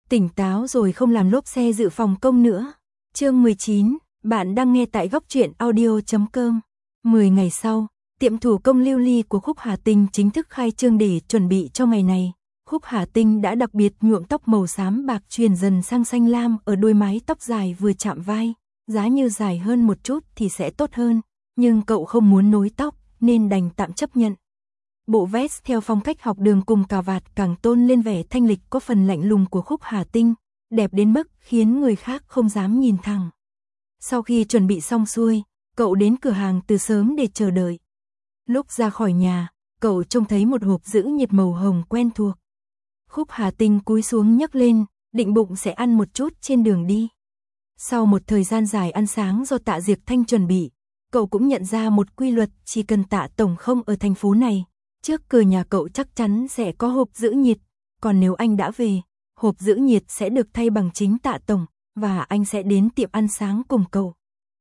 Tỉnh táo rồi không làm lốp xe dự phòng công nữa. Chương 19, bạn đang nghe tại góc truyện audio.com. 10 ngày sau, tiệm thủ công lưu ly của Khúc Hà Tinh chính thức khai trương để chuẩn bị cho ngày này. Khúc Hà Tinh đã đặc biệt nhuộm tóc màu xám bạc chuyển dần sang xanh lam ở đuôi mái tóc dài vừa chạm vai. Giá như dài hơn một chút thì sẽ tốt hơn, nhưng cậu không muốn nối tóc nên đành tạm chấp nhận. Bộ vest theo phong cách học đường cùng cà vạt càng tôn lên vẻ thanh lịch có phần lạnh lùng của Khúc Hà Tinh, đẹp đến mức khiến người khác không dám nhìn thẳng. Sau khi chuẩn bị xong xuôi, cậu đến cửa hàng từ sớm để chờ đợi. Lúc ra khỏi nhà, cậu trông thấy một hộp giữ nhiệt màu hồng quen thuộc. Khúc Hà Tinh cúi xuống nhấc lên, định bụng sẽ ăn một chút trên đường đi. Sau một thời gian dài ăn sáng do Tạ Diệc Thanh chuẩn bị, cậu cũng nhận ra một quy luật, chỉ cần Tạ tổng không ở thành phố này, trước cửa nhà cậu chắc chắn sẽ có hộp giữ nhiệt, còn nếu anh đã về, hộp giữ nhiệt sẽ được thay bằng chính Tạ tổng, và anh sẽ đến tiệm ăn sáng cùng cậu.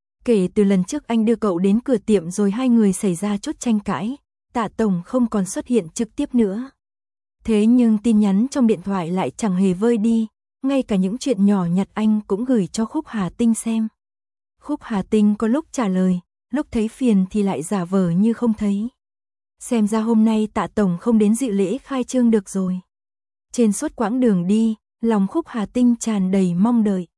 Kể từ lần trước anh đưa cậu đến cửa tiệm rồi hai người xảy ra chút tranh cãi, Tạ tổng không còn xuất hiện trực tiếp nữa. Thế nhưng tin nhắn trong điện thoại lại chẳng hề vơi đi, ngay cả những chuyện nhỏ nhặt anh cũng gửi cho Khúc Hà Tinh xem. Khúc Hà Tinh có lúc trả lời, lúc thấy phiền thì lại giả vờ như không thấy. Xem ra hôm nay Tạ tổng không đến dự lễ khai trương được rồi. Trên suốt quãng đường đi, lòng Khúc Hà Tinh tràn đầy mong đợi.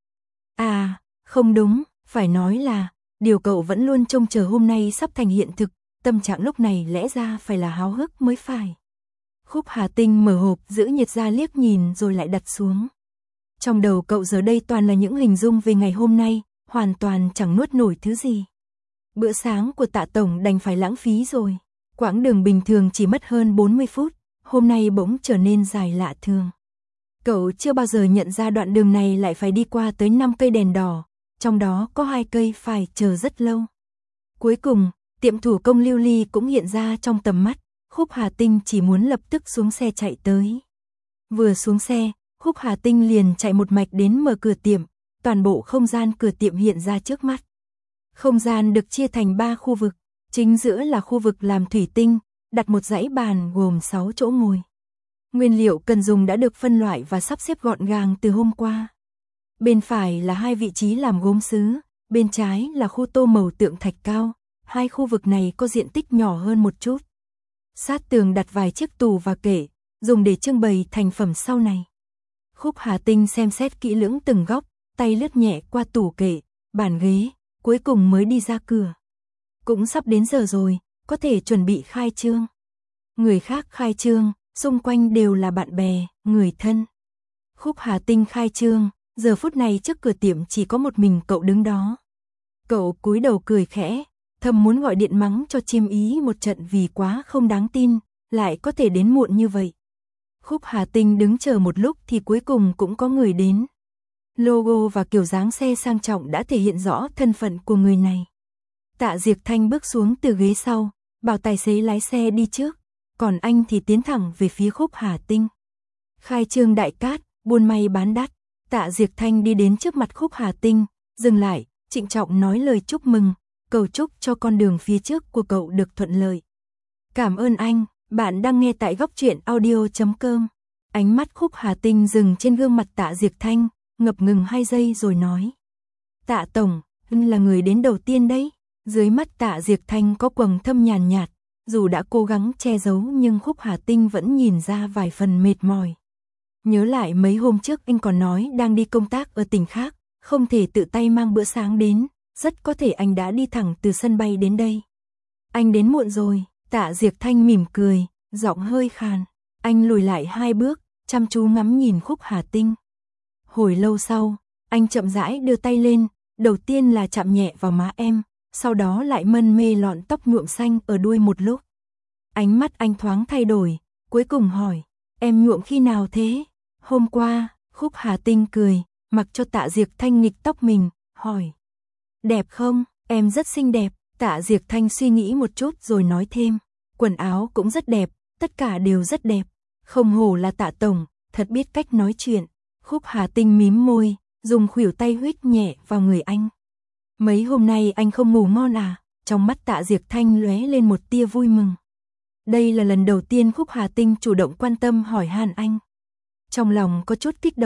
À, không đúng, phải nói là điều cậu vẫn luôn trông chờ hôm nay sắp thành hiện thực, tâm trạng lúc này lẽ ra phải là háo hức mới phải. Khúc Hà Tinh mở hộp giữ nhiệt ra liếc nhìn rồi lại đặt xuống. Trong đầu cậu giờ đây toàn là những hình dung về ngày hôm nay, hoàn toàn chẳng nuốt nổi thứ gì. Bữa sáng của Tạ tổng đành phải lãng phí rồi. Quãng đường bình thường chỉ mất hơn 40 phút, hôm nay bỗng trở nên dài lạ thường. Cậu chưa bao giờ nhận ra đoạn đường này lại phải đi qua tới 5 cây đèn đỏ, trong đó có 2 cây phải chờ rất lâu. Cuối cùng, tiệm thủ công lưu ly cũng hiện ra trong tầm mắt, Khúc Hà Tinh chỉ muốn lập tức xuống xe chạy tới. Vừa xuống xe, Khúc Hà Tinh liền chạy một mạch đến mở cửa tiệm, toàn bộ không gian cửa tiệm hiện ra trước mắt. Không gian được chia thành 3 khu vực, chính giữa là khu vực làm thủy tinh, đặt một dãy bàn gồm 6 chỗ ngồi. Nguyên liệu cần dùng đã được phân loại và sắp xếp gọn gàng từ hôm qua. Bên phải là 2 vị trí làm gốm sứ, bên trái là khu tô màu tượng thạch cao, 2 khu vực này có diện tích nhỏ hơn một chút. Sát tường đặt vài chiếc tủ và kệ, dùng để trưng bày thành phẩm sau này. Khúc Hà Tinh xem xét kỹ lưỡng từng góc, tay lướt nhẹ qua tủ kệ, bàn ghế, cuối cùng mới đi ra cửa. Cũng sắp đến giờ rồi, có thể chuẩn bị khai trương. Người khác khai trương, xung quanh đều là bạn bè, người thân. Khúc Hà Tinh khai trương, giờ phút này trước cửa tiệm chỉ có một mình cậu đứng đó. Cậu cúi đầu cười khẽ, thầm muốn gọi điện mắng cho Chiêm Ý một trận vì quá không đáng tin, lại có thể đến muộn như vậy. Khúc Hà Tinh đứng chờ một lúc thì cuối cùng cũng có người đến. Logo và kiểu dáng xe sang trọng đã thể hiện rõ thân phận của người này. Tạ Diệc Thanh bước xuống từ ghế sau, bảo tài xế lái xe đi trước, còn anh thì tiến thẳng về phía Khúc Hà Tinh. Khai trương đại cát, buôn may bán đắt. Tạ Diệc Thanh đi đến trước mặt Khúc Hà Tinh, dừng lại, trịnh trọng nói lời chúc mừng, cầu chúc cho con đường phía trước của cậu được thuận lợi. Cảm ơn anh, bạn đang nghe tại góc truyện audio.com. Ánh mắt Khúc Hà Tinh dừng trên gương mặt Tạ Diệc Thanh, ngập ngừng 2 giây rồi nói. Tạ tổng, là người đến đầu tiên đấy. Dưới mắt Tạ Diệc Thanh có quầng thâm nhàn nhạt, dù đã cố gắng che giấu nhưng Khúc Hà Tinh vẫn nhìn ra vài phần mệt mỏi. Nhớ lại mấy hôm trước anh còn nói đang đi công tác ở tỉnh khác, không thể tự tay mang bữa sáng đến, rất có thể anh đã đi thẳng từ sân bay đến đây. Anh đến muộn rồi, Tạ Diệc Thanh mỉm cười, giọng hơi khàn. Anh lùi lại 2 bước, chăm chú ngắm nhìn Khúc Hà Tinh. Hồi lâu sau, anh chậm rãi đưa tay lên, đầu tiên là chạm nhẹ vào má em, sau đó lại mân mê lọn tóc nhuộm xanh ở đuôi một lúc. Ánh mắt anh thoáng thay đổi, cuối cùng hỏi, em nhuộm khi nào thế? Hôm qua, Khúc Hà Tinh cười, mặc cho Tạ Diệc Thanh nghịch tóc mình, hỏi. Đẹp không? Em rất xinh đẹp. Tạ Diệc Thanh suy nghĩ một chút rồi nói thêm, quần áo cũng rất đẹp, tất cả đều rất đẹp. Không hổ là Tạ tổng, thật biết cách nói chuyện. Khúc Hà Tinh mím môi, dùng khuỷu tay huých nhẹ vào người anh. Mấy hôm nay anh không ngủ ngon à? Trong mắt Tạ Diệc Thanh lóe lên một tia vui mừng. Đây là lần đầu tiên Khúc Hà Tinh chủ động quan tâm hỏi han anh. Trong lòng có chút kích động,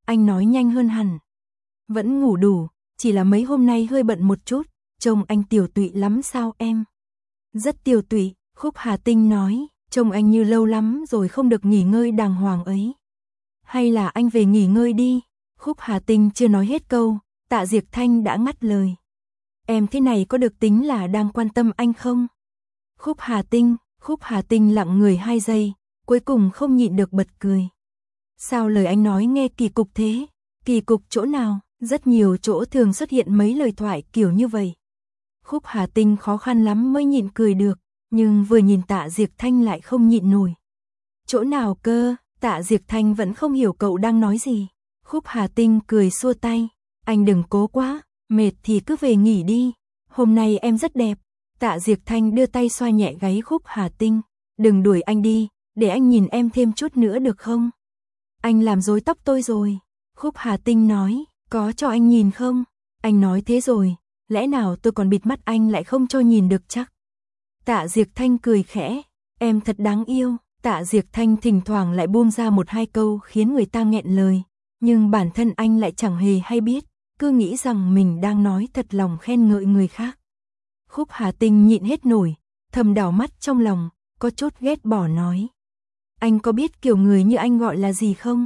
anh nói nhanh hơn hẳn. Vẫn ngủ đủ, chỉ là mấy hôm nay hơi bận một chút, trông anh tiều tụy lắm sao em? Rất tiều tụy, Khúc Hà Tinh nói, trông anh như lâu lắm rồi không được nghỉ ngơi đàng hoàng ấy. Hay là anh về nghỉ ngơi đi? Khúc Hà Tinh chưa nói hết câu, Tạ Diệc Thanh đã ngắt lời. Em thế này có được tính là đang quan tâm anh không? Khúc Hà Tinh lặng người 2 giây, cuối cùng không nhịn được bật cười. Sao lời anh nói nghe kỳ cục thế? Kỳ cục chỗ nào? Rất nhiều chỗ thường xuất hiện mấy lời thoại kiểu như vậy. Khúc Hà Tinh khó khăn lắm mới nhịn cười được, nhưng vừa nhìn Tạ Diệc Thanh lại không nhịn nổi. Chỗ nào cơ? Tạ Diệc Thanh vẫn không hiểu cậu đang nói gì. Khúc Hà Tinh cười xua tay, anh đừng cố quá, mệt thì cứ về nghỉ đi. Hôm nay em rất đẹp. Tạ Diệc Thanh đưa tay xoa nhẹ gáy Khúc Hà Tinh, đừng đuổi anh đi, để anh nhìn em thêm chút nữa được không? Anh làm rối tóc tôi rồi. Khúc Hà Tinh nói, có cho anh nhìn không? Anh nói thế rồi, lẽ nào tôi còn bịt mắt anh lại không cho nhìn được chắc? Tạ Diệc Thanh cười khẽ, em thật đáng yêu. Tạ Diệc Thanh thỉnh thoảng lại buông ra 1-2 câu khiến người ta nghẹn lời, nhưng bản thân anh lại chẳng hề hay biết, cứ nghĩ rằng mình đang nói thật lòng khen ngợi người khác. Khúc Hà Tinh nhịn hết nổi, thầm đảo mắt trong lòng, có chút ghét bỏ nói. Anh có biết kiểu người như anh gọi là gì không?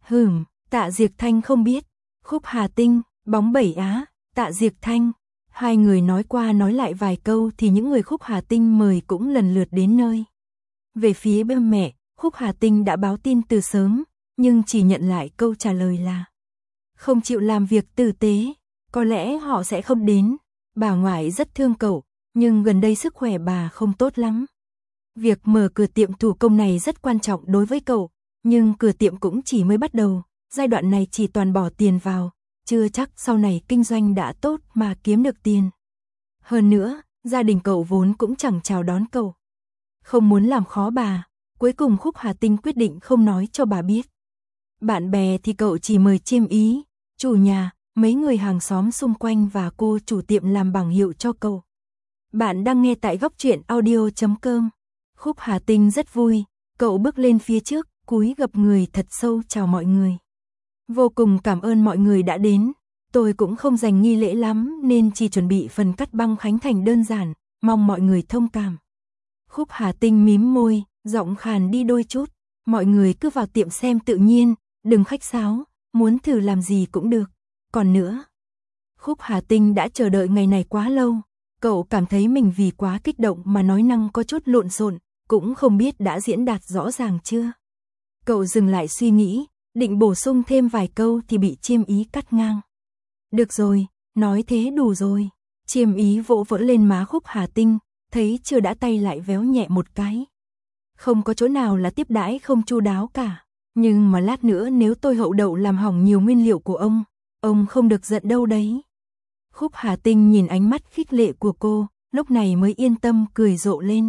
Tạ Diệc Thanh không biết. Khúc Hà Tinh, bóng bẩy á, Tạ Diệc Thanh. Hai người nói qua nói lại vài câu thì những người Khúc Hà Tinh mời cũng lần lượt đến nơi. Về phía bên mẹ, Khúc Hà Tinh đã báo tin từ sớm, nhưng chỉ nhận lại câu trả lời là không chịu làm việc tử tế, có lẽ họ sẽ không đến. Bà ngoại rất thương cậu, nhưng gần đây sức khỏe bà không tốt lắm. Việc mở cửa tiệm thủ công này rất quan trọng đối với cậu, nhưng cửa tiệm cũng chỉ mới bắt đầu, giai đoạn này chỉ toàn bỏ tiền vào, chưa chắc sau này kinh doanh đã tốt mà kiếm được tiền. Hơn nữa, gia đình cậu vốn cũng chẳng chào đón cậu. Không muốn làm khó bà, cuối cùng Khúc Hà Tinh quyết định không nói cho bà biết. Bạn bè thì cậu chỉ mời chiêm ý, chủ nhà, mấy người hàng xóm xung quanh và cô chủ tiệm làm bảng hiệu cho cậu. Bạn đang nghe tại góc truyện audio.com. Khúc Hà Tinh rất vui, cậu bước lên phía trước, cúi gập người thật sâu chào mọi người. Vô cùng cảm ơn mọi người đã đến, tôi cũng không dành nghi lễ lắm nên chỉ chuẩn bị phần cắt băng khánh thành đơn giản, mong mọi người thông cảm. Khúc Hà Tinh mím môi, giọng khàn đi đôi chút, mọi người cứ vào tiệm xem tự nhiên, đừng khách sáo, muốn thử làm gì cũng được. Còn nữa, Khúc Hà Tinh đã chờ đợi ngày này quá lâu, cậu cảm thấy mình vì quá kích động mà nói năng có chút lộn xộn, cũng không biết đã diễn đạt rõ ràng chưa. Cậu dừng lại suy nghĩ, định bổ sung thêm vài câu thì bị chiêm ý cắt ngang. Được rồi, nói thế đủ rồi. Chiêm ý vỗ vỗ lên má Khúc Hà Tinh, thấy chưa đã tay lại véo nhẹ một cái. Không có chỗ nào là tiếp đãi không chu đáo cả, nhưng mà lát nữa nếu tôi hậu đậu làm hỏng nhiều nguyên liệu của ông không được giận đâu đấy. Khúc Hà Tinh nhìn ánh mắt khích lệ của cô, lúc này mới yên tâm cười rộ lên.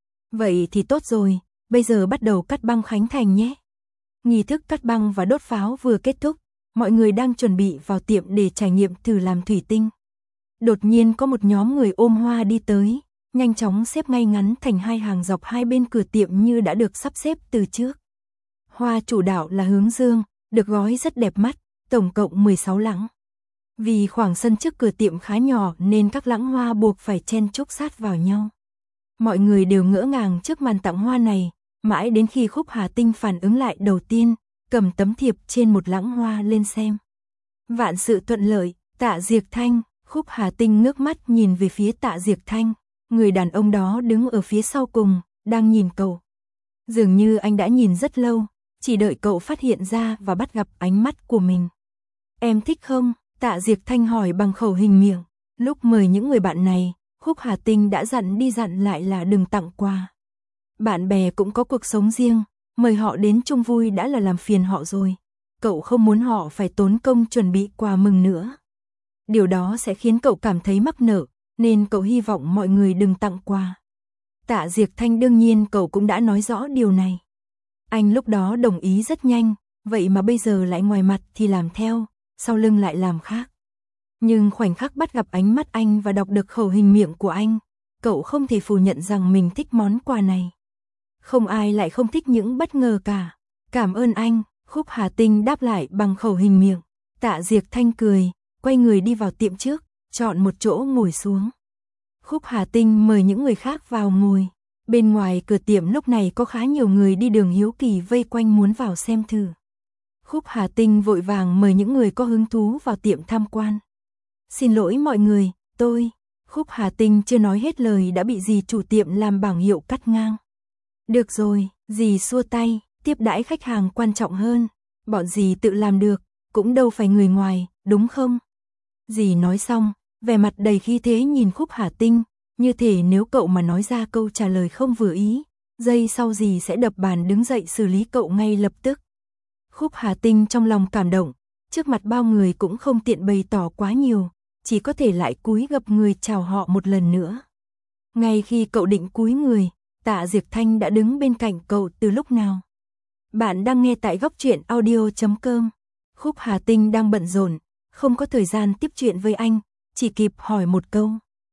Vậy thì tốt rồi, bây giờ bắt đầu cắt băng khánh thành nhé. Nghi thức cắt băng và đốt pháo vừa kết thúc, mọi người đang chuẩn bị vào tiệm để trải nghiệm thử làm thủy tinh. Đột nhiên có một nhóm người ôm hoa đi tới, nhanh chóng xếp ngay ngắn thành 2 hàng dọc hai bên cửa tiệm như đã được sắp xếp từ trước. Hoa chủ đạo là hướng dương, được gói rất đẹp mắt, tổng cộng 16 lẵng. Vì khoảng sân trước cửa tiệm khá nhỏ nên các lẵng hoa buộc phải chen chúc sát vào nhau. Mọi người đều ngỡ ngàng trước màn tặng hoa này, mãi đến khi Khúc Hà Tinh phản ứng lại đầu tiên, cầm tấm thiệp trên một lẵng hoa lên xem. Vạn sự thuận lợi, Tạ Diệc Thanh. Khúc Hà Tinh ngước mắt nhìn về phía Tạ Diệc Thanh, người đàn ông đó đứng ở phía sau cùng, đang nhìn cậu. Dường như anh đã nhìn rất lâu, chỉ đợi cậu phát hiện ra và bắt gặp ánh mắt của mình. Em thích không? Tạ Diệc Thanh hỏi bằng khẩu hình miệng. Lúc mời những người bạn này, Khúc Hà Tinh đã dặn đi dặn lại là đừng tặng quà. Bạn bè cũng có cuộc sống riêng, mời họ đến chung vui đã là làm phiền họ rồi. Cậu không muốn họ phải tốn công chuẩn bị quà mừng nữa. Điều đó sẽ khiến cậu cảm thấy mắc nợ, nên cậu hy vọng mọi người đừng tặng quà. Tạ Diệc Thanh đương nhiên cậu cũng đã nói rõ điều này. Anh lúc đó đồng ý rất nhanh, vậy mà bây giờ lại ngoài mặt thì làm theo, sau lưng lại làm khác. Nhưng khoảnh khắc bắt gặp ánh mắt anh và đọc được khẩu hình miệng của anh, cậu không thể phủ nhận rằng mình thích món quà này. Không ai lại không thích những bất ngờ cả. Cảm ơn anh. Khúc Hà Tinh đáp lại bằng khẩu hình miệng. Tạ Diệc Thanh cười, quay người đi vào tiệm trước, chọn một chỗ ngồi xuống. Khúc Hà Tinh mời những người khác vào ngồi. Bên ngoài cửa tiệm lúc này có khá nhiều người đi đường hiếu kỳ vây quanh muốn vào xem thử. Khúc Hà Tinh vội vàng mời những người có hứng thú vào tiệm tham quan. Xin lỗi mọi người, Khúc Hà Tinh chưa nói hết lời đã bị dì chủ tiệm làm bảng hiệu cắt ngang. Được rồi, dì xua tay, tiếp đãi khách hàng quan trọng hơn. Bọn dì tự làm được, cũng đâu phải người ngoài, đúng không? Dì nói xong, vẻ mặt đầy khí thế nhìn Khúc Hà Tinh, như thể nếu cậu mà nói ra câu trả lời không vừa ý, giây sau dì sẽ đập bàn đứng dậy xử lý cậu ngay lập tức. Khúc Hà Tinh trong lòng cảm động, trước mặt bao người cũng không tiện bày tỏ quá nhiều, chỉ có thể lại cúi gập người chào họ một lần nữa. Ngay khi cậu định cúi người, Tạ Diệc Thanh đã đứng bên cạnh cậu từ lúc nào. Bạn đang nghe tại góc truyện audio.com. Khúc Hà Tinh đang bận rộn, không có thời gian tiếp chuyện với anh, chỉ kịp hỏi một câu.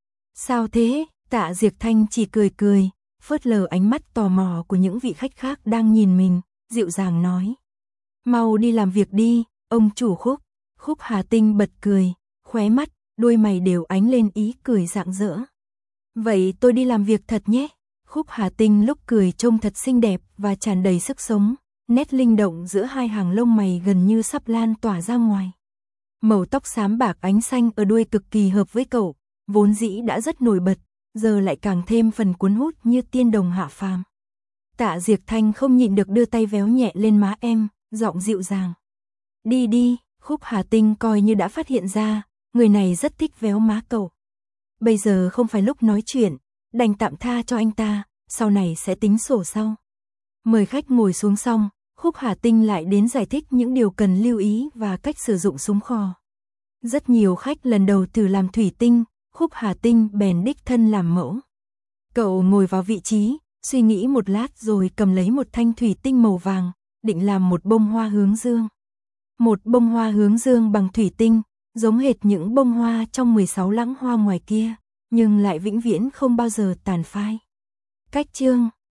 Sao thế? Tạ Diệc Thanh chỉ cười, phớt lờ ánh mắt tò mò của những vị khách khác đang nhìn mình, dịu dàng nói. Mau đi làm việc đi, ông chủ Khúc. Khúc Hà Tinh bật cười, khóe mắt, đôi mày đều ánh lên ý cười rạng rỡ. Vậy tôi đi làm việc thật nhé. Khúc Hà Tinh lúc cười trông thật xinh đẹp và tràn đầy sức sống, nét linh động giữa hai hàng lông mày gần như sắp lan tỏa ra ngoài. Màu tóc xám bạc ánh xanh ở đuôi cực kỳ hợp với cậu, vốn dĩ đã rất nổi bật, giờ lại càng thêm phần cuốn hút như tiên đồng hạ phàm. Tạ Diệc Thanh không nhịn được đưa tay véo nhẹ lên má em, giọng dịu dàng. Đi đi, Khúc Hà Tinh coi như đã phát hiện ra, người này rất thích véo má cậu. Bây giờ không phải lúc nói chuyện, đành tạm tha cho anh ta, sau này sẽ tính sổ sau. Mời khách ngồi xuống xong, Khúc Hà Tinh lại đến giải thích những điều cần lưu ý và cách sử dụng súng kho. Rất nhiều khách lần đầu thử làm thủy tinh, Khúc Hà Tinh bèn đích thân làm mẫu. Cậu ngồi vào vị trí, suy nghĩ một lát rồi cầm lấy một thanh thủy tinh màu vàng, định làm một bông hoa hướng dương. Một bông hoa hướng dương bằng thủy tinh, giống hệt những bông hoa trong 16 lãng hoa ngoài kia, nhưng lại vĩnh viễn không bao giờ tàn phai. Cách chương